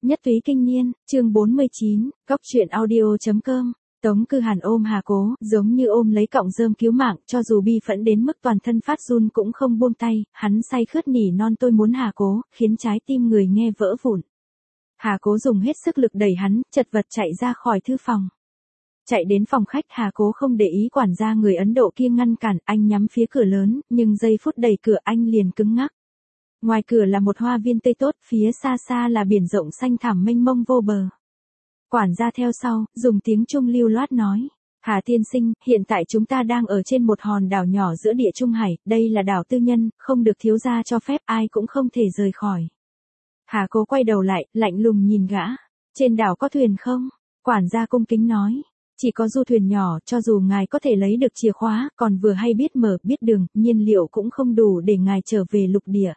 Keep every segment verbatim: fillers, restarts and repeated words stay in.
Nhất túy kinh niên, chương bốn mươi chín, góc truyện audio.com. Tống Cư Hàn ôm Hà Cố, giống như ôm lấy cọng rơm cứu mạng, cho dù bi phẫn đến mức toàn thân phát run cũng không buông tay, hắn say khướt nỉ non tôi muốn Hà Cố, khiến trái tim người nghe vỡ vụn. Hà Cố dùng hết sức lực đẩy hắn, chật vật chạy ra khỏi thư phòng. Chạy đến phòng khách, Hà Cố không để ý quản gia người Ấn Độ kia ngăn cản, anh nhắm phía cửa lớn, nhưng giây phút đẩy cửa anh liền cứng ngắc. Ngoài cửa là một hoa viên tươi tốt, phía xa xa là biển rộng xanh thẳm mênh mông vô bờ. Quản gia theo sau, dùng tiếng Trung lưu loát nói. Hà tiên sinh, hiện tại chúng ta đang ở trên một hòn đảo nhỏ giữa địa Trung Hải, đây là đảo tư nhân, không được thiếu gia cho phép, ai cũng không thể rời khỏi. Hà Cố quay đầu lại, lạnh lùng nhìn gã. Trên đảo có thuyền không? Quản gia cung kính nói. Chỉ có du thuyền nhỏ, cho dù ngài có thể lấy được chìa khóa, còn vừa hay biết mở, biết đường, nhiên liệu cũng không đủ để ngài trở về lục địa.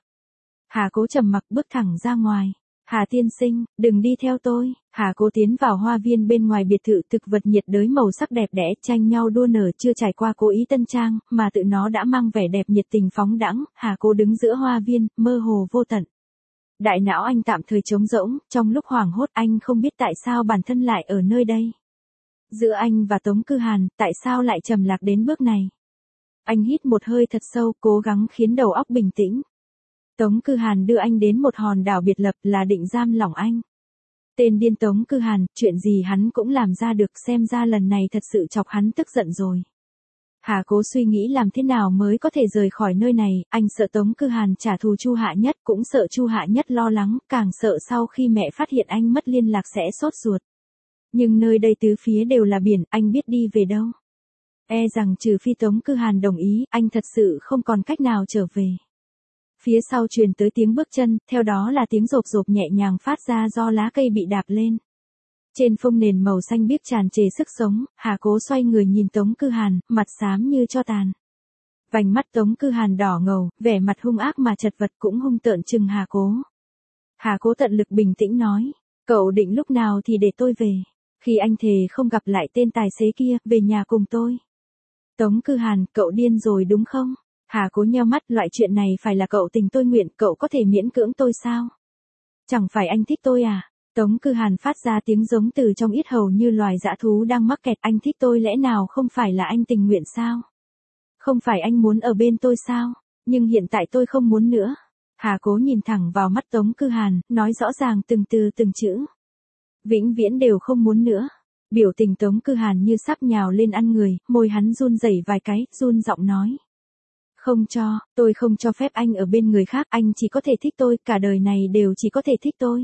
Hà Cố trầm mặc bước thẳng ra ngoài. Hà tiên sinh, đừng đi theo tôi. Hà Cố tiến vào hoa viên bên ngoài biệt thự, thực vật nhiệt đới màu sắc đẹp đẽ tranh nhau đua nở, chưa trải qua cố ý tân trang, mà tự nó đã mang vẻ đẹp nhiệt tình phóng đãng. Hà Cố đứng giữa hoa viên, mơ hồ vô tận. Đại não anh tạm thời trống rỗng, trong lúc hoảng hốt anh không biết tại sao bản thân lại ở nơi đây. Giữa anh và Tống Cư Hàn, tại sao lại trầm lạc đến bước này? Anh hít một hơi thật sâu, cố gắng khiến đầu óc bình tĩnh. Tống Cư Hàn đưa anh đến một hòn đảo biệt lập là định giam lỏng anh. Tên điên Tống Cư Hàn, chuyện gì hắn cũng làm ra được, xem ra lần này thật sự chọc hắn tức giận rồi. Hà Cố suy nghĩ làm thế nào mới có thể rời khỏi nơi này, anh sợ Tống Cư Hàn trả thù Chu Hạ Nhất, cũng sợ Chu Hạ Nhất lo lắng, càng sợ sau khi mẹ phát hiện anh mất liên lạc sẽ sốt ruột. Nhưng nơi đây tứ phía đều là biển, anh biết đi về đâu. E rằng trừ phi Tống Cư Hàn đồng ý, anh thật sự không còn cách nào trở về. Phía sau truyền tới tiếng bước chân, theo đó là tiếng rộp rộp nhẹ nhàng phát ra do lá cây bị đạp lên. Trên phông nền màu xanh biếc tràn trề sức sống, Hà Cố xoay người nhìn Tống Cư Hàn, mặt xám như tro tàn. Vành mắt Tống Cư Hàn đỏ ngầu, vẻ mặt hung ác mà chật vật cũng hung tợn chừng Hà Cố. Hà Cố tận lực bình tĩnh nói, cậu định lúc nào thì để tôi về. Khi anh thề không gặp lại tên tài xế kia, về nhà cùng tôi. Tống Cư Hàn, cậu điên rồi đúng không? Hà Cố nheo mắt, loại chuyện này phải là cậu tình tôi nguyện, cậu có thể miễn cưỡng tôi sao? Chẳng phải anh thích tôi à? Tống Cư Hàn phát ra tiếng giống từ trong yết hầu như loài dã thú đang mắc kẹt, anh thích tôi lẽ nào không phải là anh tình nguyện sao? Không phải anh muốn ở bên tôi sao? Nhưng hiện tại tôi không muốn nữa. Hà Cố nhìn thẳng vào mắt Tống Cư Hàn, nói rõ ràng từng từ từng chữ. Vĩnh viễn đều không muốn nữa. Biểu tình Tống Cư Hàn như sắp nhào lên ăn người, môi hắn run rẩy vài cái, run giọng nói. Không cho, tôi không cho phép anh ở bên người khác, anh chỉ có thể thích tôi, cả đời này đều chỉ có thể thích tôi.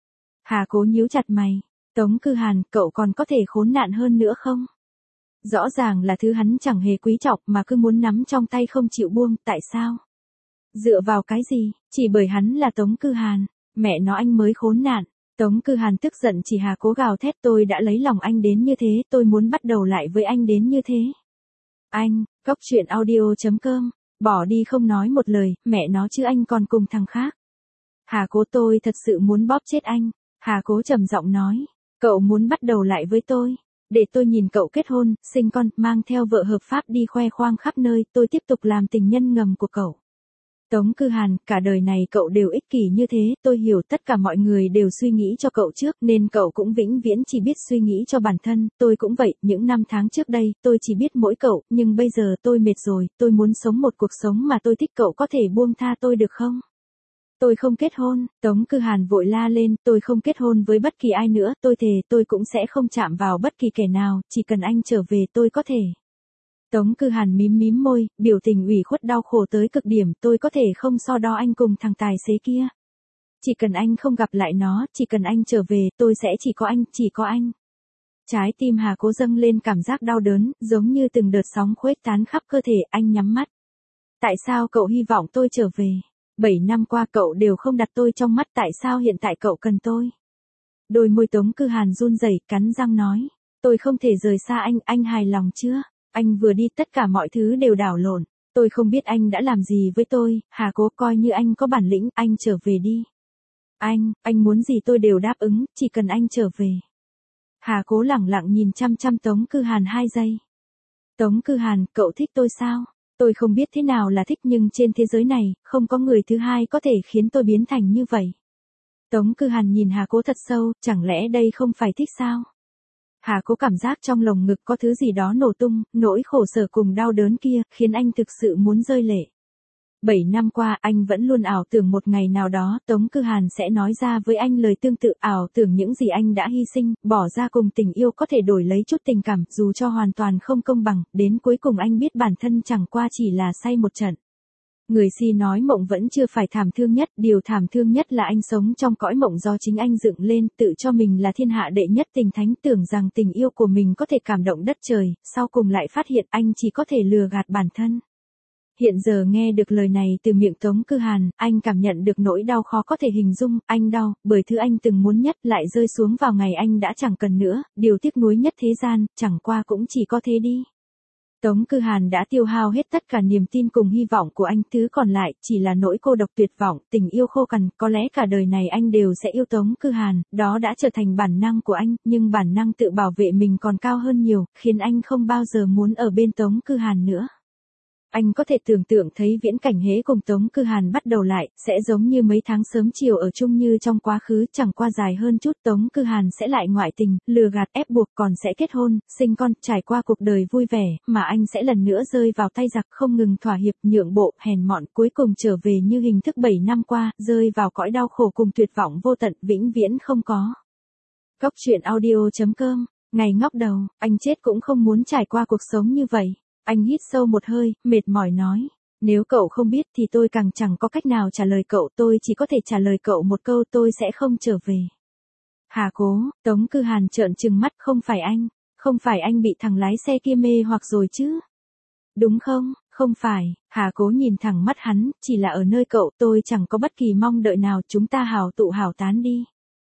Hà Cố nhíu chặt mày. Tống Cư Hàn, cậu còn có thể khốn nạn hơn nữa không? Rõ ràng là thứ hắn chẳng hề quý trọng mà cứ muốn nắm trong tay không chịu buông, tại sao? Dựa vào cái gì? Chỉ bởi hắn là Tống Cư Hàn. Mẹ nó anh mới khốn nạn. Tống Cư Hàn tức giận chỉ Hà Cố gào thét, tôi đã lấy lòng anh đến như thế, tôi muốn bắt đầu lại với anh đến như thế. Anh, góc truyện audio.com, bỏ đi không nói một lời, mẹ nó chứ anh còn cùng thằng khác. Hà Cố, tôi thật sự muốn bóp chết anh. Hà Cố trầm giọng nói, cậu muốn bắt đầu lại với tôi, để tôi nhìn cậu kết hôn, sinh con, mang theo vợ hợp pháp đi khoe khoang khắp nơi, tôi tiếp tục làm tình nhân ngầm của cậu. Tống Cư Hàn, cả đời này cậu đều ích kỷ như thế, tôi hiểu tất cả mọi người đều suy nghĩ cho cậu trước, nên cậu cũng vĩnh viễn chỉ biết suy nghĩ cho bản thân, tôi cũng vậy, những năm tháng trước đây, tôi chỉ biết mỗi cậu, nhưng bây giờ tôi mệt rồi, tôi muốn sống một cuộc sống mà tôi thích, cậu có thể buông tha tôi được không? Tôi không kết hôn, Tống Cư Hàn vội la lên, tôi không kết hôn với bất kỳ ai nữa, tôi thề tôi cũng sẽ không chạm vào bất kỳ kẻ nào, chỉ cần anh trở về tôi có thể. Tống Cư Hàn mím mím môi, biểu tình ủy khuất đau khổ tới cực điểm, tôi có thể không so đo anh cùng thằng tài xế kia. Chỉ cần anh không gặp lại nó, chỉ cần anh trở về, tôi sẽ chỉ có anh, chỉ có anh. Trái tim Hà Cố dâng lên cảm giác đau đớn, giống như từng đợt sóng khuếch tán khắp cơ thể, anh nhắm mắt. Tại sao cậu hy vọng tôi trở về? Bảy năm qua cậu đều không đặt tôi trong mắt, tại sao hiện tại cậu cần tôi? Đôi môi Tống Cư Hàn run rẩy, cắn răng nói, tôi không thể rời xa anh, anh hài lòng chưa? Anh vừa đi tất cả mọi thứ đều đảo lộn, tôi không biết anh đã làm gì với tôi, Hà Cố, coi như anh có bản lĩnh, anh trở về đi. Anh, anh muốn gì tôi đều đáp ứng, chỉ cần anh trở về. Hà Cố lẳng lặng nhìn chăm chăm Tống Cư Hàn hai giây. Tống Cư Hàn, cậu thích tôi sao? Tôi không biết thế nào là thích, nhưng trên thế giới này, không có người thứ hai có thể khiến tôi biến thành như vậy. Tống Cư Hàn nhìn Hà Cố thật sâu, chẳng lẽ đây không phải thích sao? Hà Cố cảm giác trong lồng ngực có thứ gì đó nổ tung, nỗi khổ sở cùng đau đớn kia, khiến anh thực sự muốn rơi lệ. Bảy năm qua, anh vẫn luôn ảo tưởng một ngày nào đó, Tống Cư Hàn sẽ nói ra với anh lời tương tự, ảo tưởng những gì anh đã hy sinh, bỏ ra cùng tình yêu có thể đổi lấy chút tình cảm, dù cho hoàn toàn không công bằng, đến cuối cùng anh biết bản thân chẳng qua chỉ là say một trận. Người si nói mộng vẫn chưa phải thảm thương nhất, điều thảm thương nhất là anh sống trong cõi mộng do chính anh dựng lên, tự cho mình là thiên hạ đệ nhất tình thánh, tưởng rằng tình yêu của mình có thể cảm động đất trời, sau cùng lại phát hiện anh chỉ có thể lừa gạt bản thân. Hiện giờ nghe được lời này từ miệng Tống Cư Hàn, anh cảm nhận được nỗi đau khó có thể hình dung, anh đau, bởi thứ anh từng muốn nhất lại rơi xuống vào ngày anh đã chẳng cần nữa, điều tiếc nuối nhất thế gian, chẳng qua cũng chỉ có thế đi. Tống Cư Hàn đã tiêu hao hết tất cả niềm tin cùng hy vọng của anh, thứ còn lại chỉ là nỗi cô độc tuyệt vọng, tình yêu khô cằn, có lẽ cả đời này anh đều sẽ yêu Tống Cư Hàn, đó đã trở thành bản năng của anh, nhưng bản năng tự bảo vệ mình còn cao hơn nhiều, khiến anh không bao giờ muốn ở bên Tống Cư Hàn nữa. Anh có thể tưởng tượng thấy viễn cảnh hễ cùng Tống Cư Hàn bắt đầu lại, sẽ giống như mấy tháng sớm chiều ở chung như trong quá khứ, chẳng qua dài hơn chút, Tống Cư Hàn sẽ lại ngoại tình, lừa gạt ép buộc, còn sẽ kết hôn, sinh con, trải qua cuộc đời vui vẻ, mà anh sẽ lần nữa rơi vào tay giặc, không ngừng thỏa hiệp, nhượng bộ, hèn mọn, cuối cùng trở về như hình thức bảy năm qua, rơi vào cõi đau khổ cùng tuyệt vọng vô tận, vĩnh viễn không có. Góc truyện audio chấm com, ngày ngóc đầu, anh chết cũng không muốn trải qua cuộc sống như vậy. Anh hít sâu một hơi, mệt mỏi nói, nếu cậu không biết thì tôi càng chẳng có cách nào trả lời cậu, tôi chỉ có thể trả lời cậu một câu, tôi sẽ không trở về. Hà Cố, Tống Cư Hàn trợn trừng mắt, không phải anh, không phải anh bị thằng lái xe kia mê hoặc rồi chứ? Đúng không, không phải, Hà Cố nhìn thẳng mắt hắn, chỉ là ở nơi cậu, tôi chẳng có bất kỳ mong đợi nào, chúng ta hảo tụ hảo tán đi.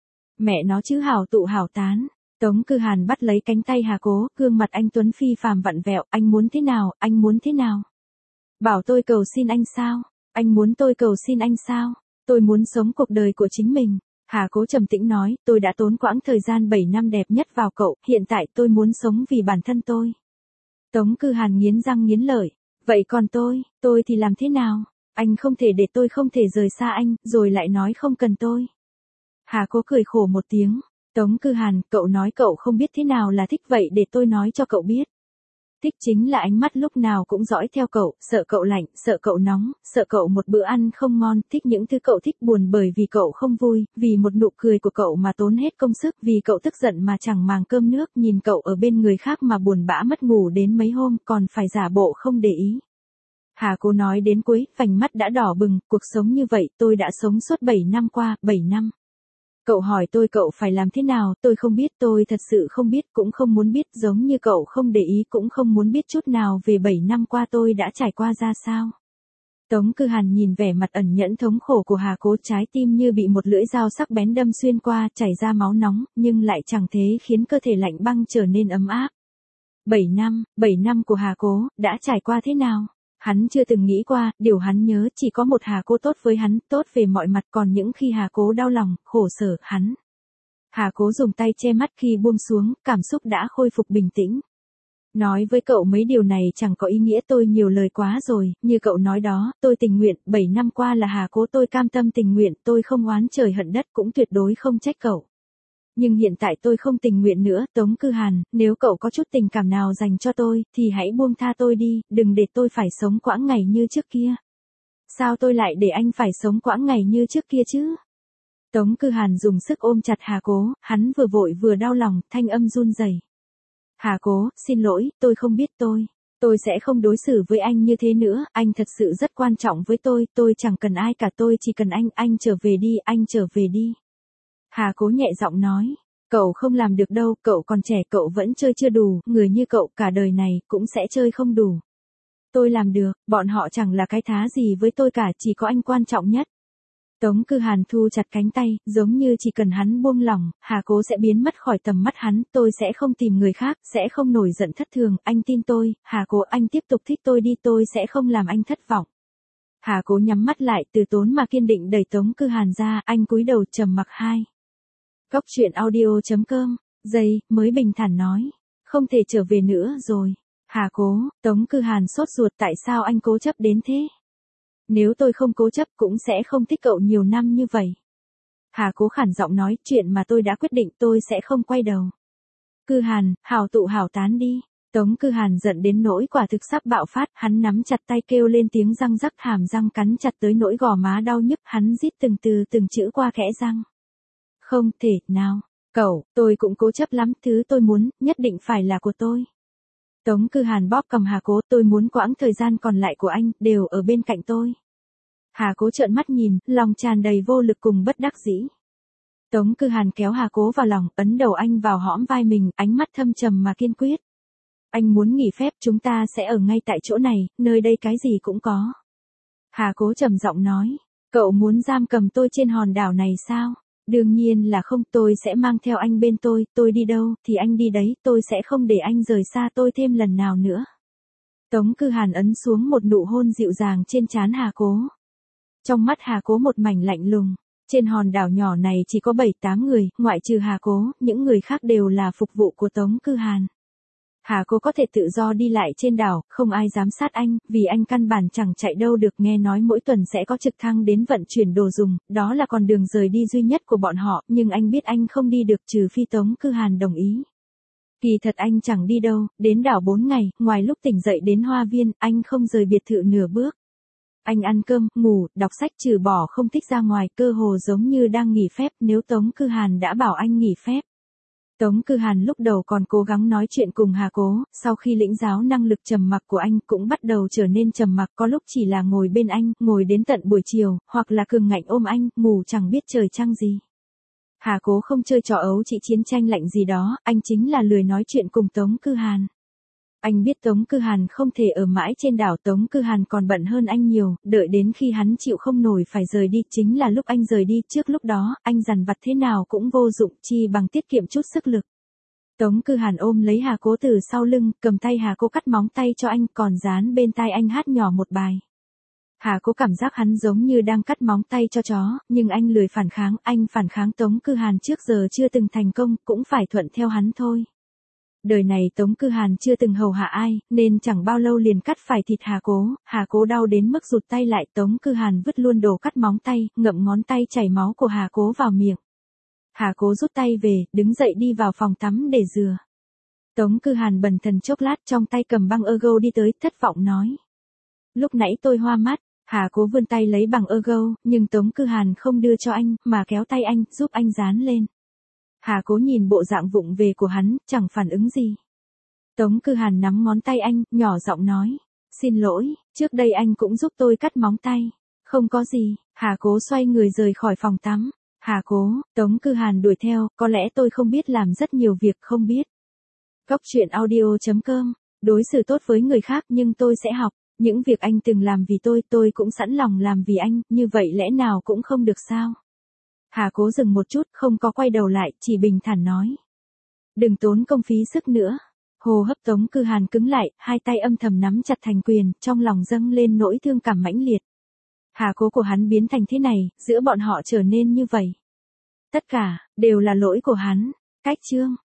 Mẹ nó chứ hảo tụ hảo tán. Tống Cư Hàn bắt lấy cánh tay Hà Cố, gương mặt anh tuấn phi phàm vặn vẹo, anh muốn thế nào, anh muốn thế nào? Bảo tôi cầu xin anh sao? Anh muốn tôi cầu xin anh sao? Tôi muốn sống cuộc đời của chính mình. Hà Cố trầm tĩnh nói, tôi đã tốn quãng thời gian bảy năm đẹp nhất vào cậu, hiện tại tôi muốn sống vì bản thân tôi. Tống Cư Hàn nghiến răng nghiến lợi, vậy còn tôi, tôi thì làm thế nào? Anh không thể để tôi không thể rời xa anh, rồi lại nói không cần tôi. Hà Cố cười khổ một tiếng. Tống Cư Hàn, cậu nói cậu không biết thế nào là thích, vậy để tôi nói cho cậu biết. Thích chính là ánh mắt lúc nào cũng dõi theo cậu, sợ cậu lạnh, sợ cậu nóng, sợ cậu một bữa ăn không ngon, thích những thứ cậu thích, buồn bởi vì cậu không vui, vì một nụ cười của cậu mà tốn hết công sức, vì cậu tức giận mà chẳng màng cơm nước, nhìn cậu ở bên người khác mà buồn bã mất ngủ đến mấy hôm, còn phải giả bộ không để ý. Hà Cố nói đến cuối, vành mắt đã đỏ bừng, cuộc sống như vậy tôi đã sống suốt bảy năm qua, bảy năm. Cậu hỏi tôi cậu phải làm thế nào, tôi không biết, tôi thật sự không biết, cũng không muốn biết, giống như cậu không để ý cũng không muốn biết chút nào về bảy năm qua tôi đã trải qua ra sao. Tống Cư Hàn nhìn vẻ mặt ẩn nhẫn thống khổ của Hà Cố, trái tim như bị một lưỡi dao sắc bén đâm xuyên qua, chảy ra máu nóng, nhưng lại chẳng thế khiến cơ thể lạnh băng trở nên ấm áp. Bảy năm, bảy năm của Hà Cố, đã trải qua thế nào? Hắn chưa từng nghĩ qua, điều hắn nhớ chỉ có một Hà Cố tốt với hắn, tốt về mọi mặt, còn những khi Hà Cố đau lòng, khổ sở, hắn. Hà Cố dùng tay che mắt khi buông xuống, cảm xúc đã khôi phục bình tĩnh. Nói với cậu mấy điều này chẳng có ý nghĩa, tôi nhiều lời quá rồi, như cậu nói đó, tôi tình nguyện, bảy năm qua là Hà Cố, tôi cam tâm tình nguyện, tôi không oán trời hận đất, cũng tuyệt đối không trách cậu. Nhưng hiện tại tôi không tình nguyện nữa, Tống Cư Hàn, nếu cậu có chút tình cảm nào dành cho tôi, thì hãy buông tha tôi đi, đừng để tôi phải sống quãng ngày như trước kia. Sao tôi lại để anh phải sống quãng ngày như trước kia chứ? Tống Cư Hàn dùng sức ôm chặt Hà Cố, hắn vừa vội vừa đau lòng, thanh âm run rẩy. Hà Cố, xin lỗi, tôi không biết tôi. Tôi sẽ không đối xử với anh như thế nữa, anh thật sự rất quan trọng với tôi, tôi chẳng cần ai cả, tôi chỉ cần anh, anh trở về đi, anh trở về đi. Hà Cố nhẹ giọng nói, cậu không làm được đâu, cậu còn trẻ, cậu vẫn chơi chưa đủ, người như cậu cả đời này cũng sẽ chơi không đủ. Tôi làm được, bọn họ chẳng là cái thá gì với tôi cả, chỉ có anh quan trọng nhất. Tống Cư Hàn thu chặt cánh tay, giống như chỉ cần hắn buông lỏng, Hà Cố sẽ biến mất khỏi tầm mắt hắn, tôi sẽ không tìm người khác, sẽ không nổi giận thất thường, anh tin tôi, Hà Cố, anh tiếp tục thích tôi đi, tôi sẽ không làm anh thất vọng. Hà Cố nhắm mắt lại, từ tốn mà kiên định đẩy Tống Cư Hàn ra, anh cúi đầu trầm mặc. Hai. Góc truyện audio chấm com, giây, mới bình thản nói, không thể trở về nữa rồi. Hà Cố, Tống Cư Hàn sốt ruột, tại sao anh cố chấp đến thế? Nếu tôi không cố chấp cũng sẽ không thích cậu nhiều năm như vậy. Hà Cố khản giọng nói, chuyện mà tôi đã quyết định tôi sẽ không quay đầu. Cư Hàn, hảo tụ hảo tán đi. Tống Cư Hàn giận đến nỗi quả thực sắp bạo phát, hắn nắm chặt tay kêu lên tiếng răng rắc, hàm răng cắn chặt tới nỗi gò má đau nhức, hắn rít từng từ từng chữ qua kẽ răng. Không thể nào, cậu, tôi cũng cố chấp lắm, thứ tôi muốn, nhất định phải là của tôi. Tống Cư Hàn bóp cầm Hà Cố, tôi muốn quãng thời gian còn lại của anh, đều ở bên cạnh tôi. Hà Cố trợn mắt nhìn, lòng tràn đầy vô lực cùng bất đắc dĩ. Tống Cư Hàn kéo Hà Cố vào lòng, ấn đầu anh vào hõm vai mình, ánh mắt thâm trầm mà kiên quyết. Anh muốn nghỉ phép, chúng ta sẽ ở ngay tại chỗ này, nơi đây cái gì cũng có. Hà Cố trầm giọng nói, cậu muốn giam cầm tôi trên hòn đảo này sao? Đương nhiên là không, tôi sẽ mang theo anh bên tôi, tôi đi đâu, thì anh đi đấy, tôi sẽ không để anh rời xa tôi thêm lần nào nữa. Tống Cư Hàn ấn xuống một nụ hôn dịu dàng trên trán Hà Cố. Trong mắt Hà Cố một mảnh lạnh lùng, trên hòn đảo nhỏ này chỉ có bảy tám người, ngoại trừ Hà Cố, những người khác đều là phục vụ của Tống Cư Hàn. Hà Cố có thể tự do đi lại trên đảo, không ai giám sát anh, vì anh căn bản chẳng chạy đâu được, nghe nói mỗi tuần sẽ có trực thăng đến vận chuyển đồ dùng, đó là con đường rời đi duy nhất của bọn họ, nhưng anh biết anh không đi được trừ phi Tống Cư Hàn đồng ý. Kỳ thật anh chẳng đi đâu, đến đảo bốn ngày, ngoài lúc tỉnh dậy đến Hoa Viên, anh không rời biệt thự nửa bước. Anh ăn cơm, ngủ, đọc sách trừ bỏ không thích ra ngoài, cơ hồ giống như đang nghỉ phép, nếu Tống Cư Hàn đã bảo anh nghỉ phép. Tống Cư Hàn lúc đầu còn cố gắng nói chuyện cùng Hà Cố, sau khi lĩnh giáo năng lực trầm mặc của anh cũng bắt đầu trở nên trầm mặc, có lúc chỉ là ngồi bên anh, ngồi đến tận buổi chiều, hoặc là cường ngạnh ôm anh, ngủ chẳng biết trời trăng gì. Hà Cố không chơi trò ấu chỉ chiến tranh lạnh gì đó, anh chính là lười nói chuyện cùng Tống Cư Hàn. Anh biết Tống Cư Hàn không thể ở mãi trên đảo, Tống Cư Hàn còn bận hơn anh nhiều, đợi đến khi hắn chịu không nổi phải rời đi, chính là lúc anh rời đi, trước lúc đó, anh dằn vặt thế nào cũng vô dụng, chi bằng tiết kiệm chút sức lực. Tống Cư Hàn ôm lấy Hà Cố từ sau lưng, cầm tay Hà Cố cắt móng tay cho anh, còn dán bên tai anh hát nhỏ một bài. Hà Cố cảm giác hắn giống như đang cắt móng tay cho chó, nhưng anh lười phản kháng, anh phản kháng Tống Cư Hàn trước giờ chưa từng thành công, cũng phải thuận theo hắn thôi. Đời này Tống Cư Hàn chưa từng hầu hạ ai, nên chẳng bao lâu liền cắt phải thịt Hà Cố, Hà Cố đau đến mức rụt tay lại, Tống Cư Hàn vứt luôn đồ cắt móng tay, ngậm ngón tay chảy máu của Hà Cố vào miệng. Hà Cố rút tay về, đứng dậy đi vào phòng tắm để rửa. Tống Cư Hàn bần thần chốc lát, trong tay cầm băng ergo đi tới, thất vọng nói. Lúc nãy tôi hoa mắt. Hà Cố vươn tay lấy bằng ergo, nhưng Tống Cư Hàn không đưa cho anh, mà kéo tay anh, giúp anh dán lên. Hà Cố nhìn bộ dạng vụng về của hắn, chẳng phản ứng gì. Tống Cư Hàn nắm ngón tay anh, nhỏ giọng nói. Xin lỗi, trước đây anh cũng giúp tôi cắt móng tay. Không có gì. Hà Cố xoay người rời khỏi phòng tắm. Hà Cố, Tống Cư Hàn đuổi theo, có lẽ tôi không biết làm rất nhiều việc không biết. Góc truyện audio chấm com, đối xử tốt với người khác nhưng tôi sẽ học. Những việc anh từng làm vì tôi, tôi cũng sẵn lòng làm vì anh, như vậy lẽ nào cũng không được sao? Hà Cố dừng một chút, không có quay đầu lại, chỉ bình thản nói. Đừng tốn công phí sức nữa. Hô hấp Tống Cư Hàn cứng lại, hai tay âm thầm nắm chặt thành quyền, trong lòng dâng lên nỗi thương cảm mãnh liệt. Hà Cố của hắn biến thành thế này, giữa bọn họ trở nên như vậy. Tất cả, đều là lỗi của hắn. Cách chương.